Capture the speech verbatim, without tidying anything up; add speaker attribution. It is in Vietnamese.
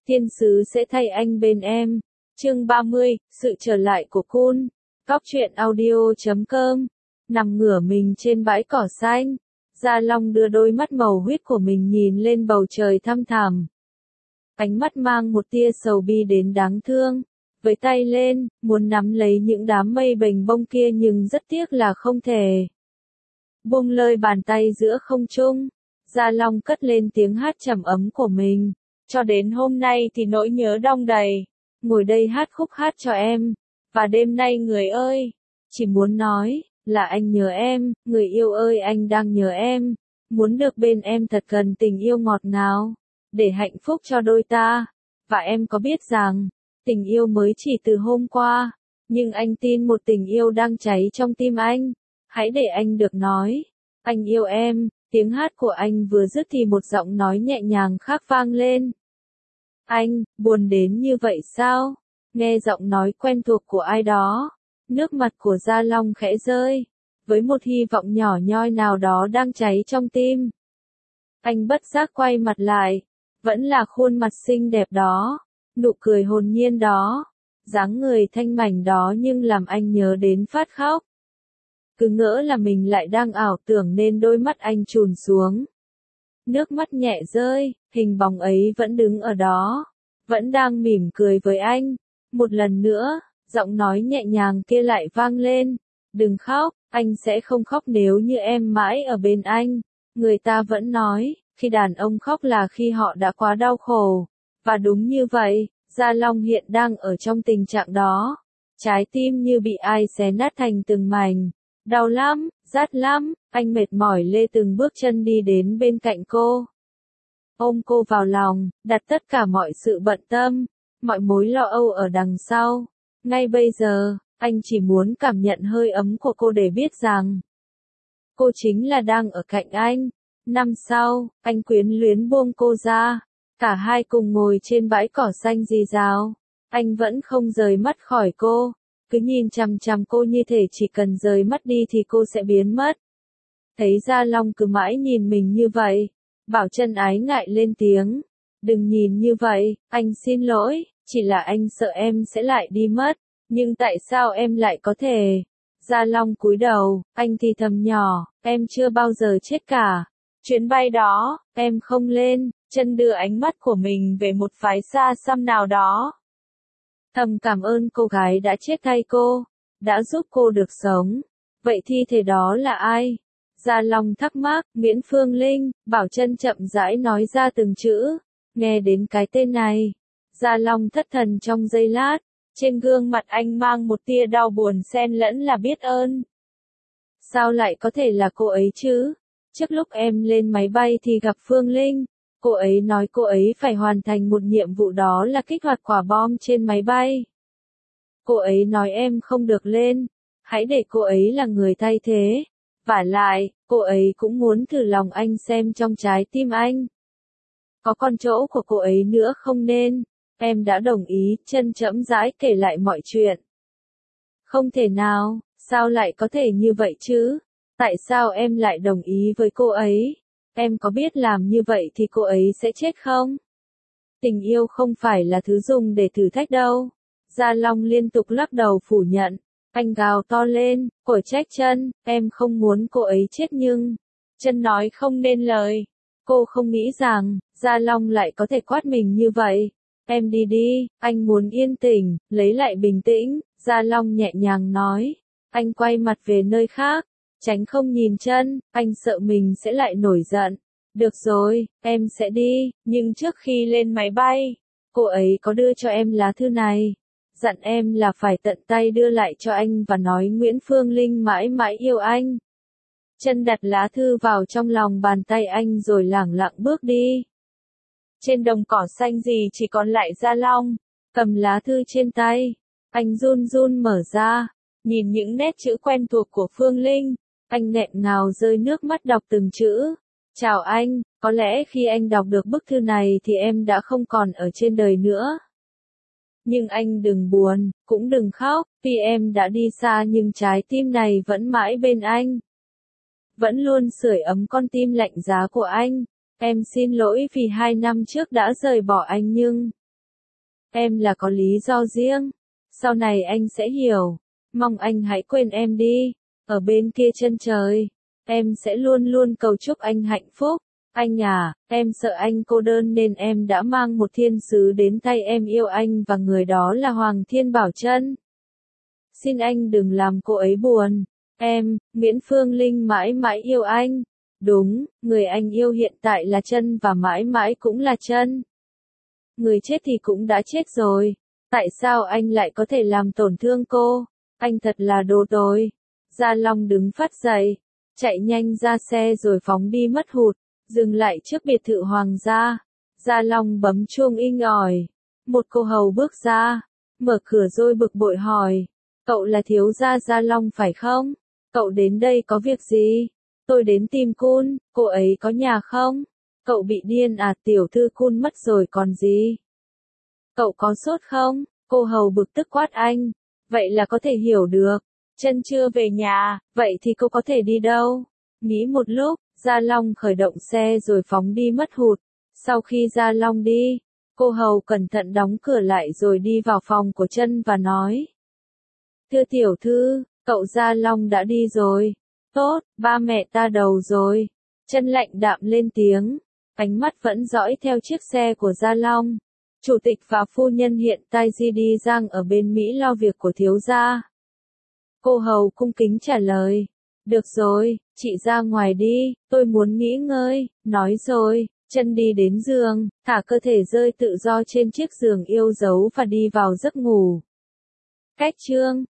Speaker 1: thiên sứ sẽ thay anh bên em. Chương ba mươi, sự trở lại của Kun. Cóc truyện audio chấm com. Nằm ngửa mình trên bãi cỏ xanh, Gia Long đưa đôi mắt màu huyết của mình nhìn lên bầu trời thăm thẳm. Ánh mắt mang một tia sầu bi đến đáng thương. Với tay lên, muốn nắm lấy những đám mây bềnh bông kia nhưng rất tiếc là không thể. Buông lơi bàn tay giữa không trung, Gia Long cất lên tiếng hát trầm ấm của mình. Cho đến hôm nay thì nỗi nhớ đong đầy. Ngồi đây hát khúc hát cho em. Và đêm nay người ơi, chỉ muốn nói là anh nhớ em, người yêu ơi anh đang nhớ em. Muốn được bên em thật cần tình yêu ngọt ngào, để hạnh phúc cho đôi ta. Và em có biết rằng, tình yêu mới chỉ từ hôm qua, nhưng anh tin một tình yêu đang cháy trong tim anh. Hãy để anh được nói, anh yêu em. Tiếng hát của anh vừa dứt thì một giọng nói nhẹ nhàng khác vang lên. Anh, buồn đến như vậy sao? Nghe giọng nói quen thuộc của ai đó, nước mặt của Gia Long khẽ rơi, với một hy vọng nhỏ nhoi nào đó đang cháy trong tim. Anh bất giác quay mặt lại, vẫn là khuôn mặt xinh đẹp đó, nụ cười hồn nhiên đó, dáng người thanh mảnh đó nhưng làm anh nhớ đến phát khóc. Cứ ngỡ là mình lại đang ảo tưởng nên đôi mắt anh trùn xuống. Nước mắt nhẹ rơi, hình bóng ấy vẫn đứng ở đó, vẫn đang mỉm cười với anh. Một lần nữa, giọng nói nhẹ nhàng kia lại vang lên. Đừng khóc, anh sẽ không khóc nếu như em mãi ở bên anh. Người ta vẫn nói, khi đàn ông khóc là khi họ đã quá đau khổ. Và đúng như vậy, Gia Long hiện đang ở trong tình trạng đó. Trái tim như bị ai xé nát thành từng mảnh. Đau lắm, rát lắm, anh mệt mỏi lê từng bước chân đi đến bên cạnh cô. Ôm cô vào lòng, đặt tất cả mọi sự bận tâm, mọi mối lo âu ở đằng sau. Ngay bây giờ, anh chỉ muốn cảm nhận hơi ấm của cô để biết rằng cô chính là đang ở cạnh anh. Năm sau, anh quyến luyến buông cô ra. Cả hai cùng ngồi trên bãi cỏ xanh rì rào. Anh vẫn không rời mắt khỏi cô. Cứ nhìn chằm chằm cô như thể chỉ cần rời mắt đi thì cô sẽ biến mất. Thấy Gia Long cứ mãi nhìn mình như vậy, Bảo Trân ái ngại lên tiếng. Đừng nhìn như vậy, anh xin lỗi, chỉ là anh sợ em sẽ lại đi mất. Nhưng tại sao em lại có thể? Gia Long cúi đầu, anh thì thầm nhỏ, em chưa bao giờ chết cả. Chuyến bay đó, em không lên. Trân đưa ánh mắt của mình về một phái xa xăm nào đó. Thầm cảm ơn cô gái đã chết thay cô, đã giúp cô được sống. Vậy thi thể đó là ai? Gia Long thắc mắc. Nguyễn Phương Linh. Bảo Trân chậm rãi nói ra từng chữ. Nghe đến cái tên này, Gia Long thất thần trong giây lát. Trên gương mặt anh mang một tia đau buồn xen lẫn là biết ơn. Sao lại có thể là cô ấy chứ? Trước lúc em lên máy bay thì gặp Phương Linh. Cô ấy nói cô ấy phải hoàn thành một nhiệm vụ, đó là kích hoạt quả bom trên máy bay. Cô ấy nói em không được lên, hãy để cô ấy là người thay thế. Vả lại, cô ấy cũng muốn thử lòng anh xem trong trái tim anh có con chỗ của cô ấy nữa không nên. Em đã đồng ý. Trân chậm rãi kể lại mọi chuyện. Không thể nào, sao lại có thể như vậy chứ? Tại sao em lại đồng ý với cô ấy? Em có biết làm như vậy thì cô ấy sẽ chết không? Tình yêu không phải là thứ dùng để thử thách đâu. Gia Long liên tục lắc đầu phủ nhận. Anh gào to lên, cổ trách Trân, em không muốn cô ấy chết nhưng... Trân nói không nên lời. Cô không nghĩ rằng, Gia Long lại có thể quát mình như vậy. Em đi đi, anh muốn yên tĩnh, lấy lại bình tĩnh. Gia Long nhẹ nhàng nói. Anh quay mặt về nơi khác, tránh không nhìn Trân, anh sợ mình sẽ lại nổi giận. Được rồi, em sẽ đi, nhưng trước khi lên máy bay, cô ấy có đưa cho em lá thư này. Dặn em là phải tận tay đưa lại cho anh và nói Nguyễn Phương Linh mãi mãi yêu anh. Trân đặt lá thư vào trong lòng bàn tay anh rồi lẳng lặng bước đi. Trên đồng cỏ xanh gì chỉ còn lại Gia Long, cầm lá thư trên tay. Anh run run mở ra, nhìn những nét chữ quen thuộc của Phương Linh. Anh nghẹn ngào rơi nước mắt đọc từng chữ. Chào anh, có lẽ khi anh đọc được bức thư này thì em đã không còn ở trên đời nữa. Nhưng anh đừng buồn, cũng đừng khóc, vì em đã đi xa nhưng trái tim này vẫn mãi bên anh. Vẫn luôn sưởi ấm con tim lạnh giá của anh. Em xin lỗi vì hai năm trước đã rời bỏ anh nhưng... Em là có lý do riêng. Sau này anh sẽ hiểu. Mong anh hãy quên em đi. Ở bên kia chân trời, em sẽ luôn luôn cầu chúc anh hạnh phúc. Anh à, em sợ anh cô đơn nên em đã mang một thiên sứ đến tay em yêu anh và người đó là Hoàng Thiên Bảo Trân. Xin anh đừng làm cô ấy buồn. Em, Nguyễn Phương Linh mãi mãi yêu anh. Đúng, người anh yêu hiện tại là Trân và mãi mãi cũng là Trân. Người chết thì cũng đã chết rồi. Tại sao anh lại có thể làm tổn thương cô? Anh thật là đồ tồi. Gia Long đứng phát dậy, chạy nhanh ra xe rồi phóng đi mất hút, dừng lại trước biệt thự hoàng gia. Gia Long bấm chuông inh ỏi. Một cô hầu bước ra, mở cửa rồi bực bội hỏi. Cậu là thiếu gia Gia Long phải không? Cậu đến đây có việc gì? Tôi đến tìm Kun, cô ấy có nhà không? Cậu bị điên à, tiểu thư Kun mất rồi còn gì? Cậu có sốt không? Cô hầu bực tức quát anh. Vậy là có thể hiểu được. Chân chưa về nhà, vậy thì cô có thể đi đâu? Nghĩ một lúc, Gia Long khởi động xe rồi phóng đi mất hút. Sau khi Gia Long đi, cô hầu cẩn thận đóng cửa lại rồi đi vào phòng của Trân và nói. Thưa tiểu thư, cậu Gia Long đã đi rồi. Tốt, ba mẹ ta đầu rồi. Trân lạnh đạm lên tiếng, ánh mắt vẫn dõi theo chiếc xe của Gia Long. Chủ tịch và phu nhân hiện tại Di đi Giang ở bên Mỹ lo việc của thiếu gia. Cô hầu cung kính trả lời. Được rồi, chị ra ngoài đi, tôi muốn nghỉ ngơi. Nói rồi, Trân đi đến giường, thả cơ thể rơi tự do trên chiếc giường yêu dấu và đi vào giấc ngủ. Cách chương